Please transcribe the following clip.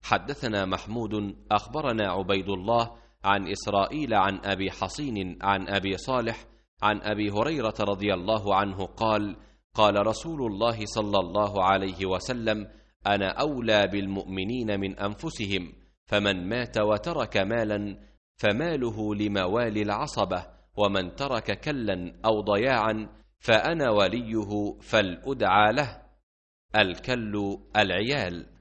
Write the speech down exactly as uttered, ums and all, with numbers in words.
حدثنا محمود أخبرنا عبيد الله عن إسرائيل عن أبي حصين عن أبي صالح عن أبي هريرة رضي الله عنه قال: قال رسول الله صلى الله عليه وسلم: أنا أولى بالمؤمنين من أنفسهم، فمن مات وترك مالا فماله لموالي العصبة، ومن ترك كلا أو ضياعا فأنا وليه فلأدعى له. الكل العيال.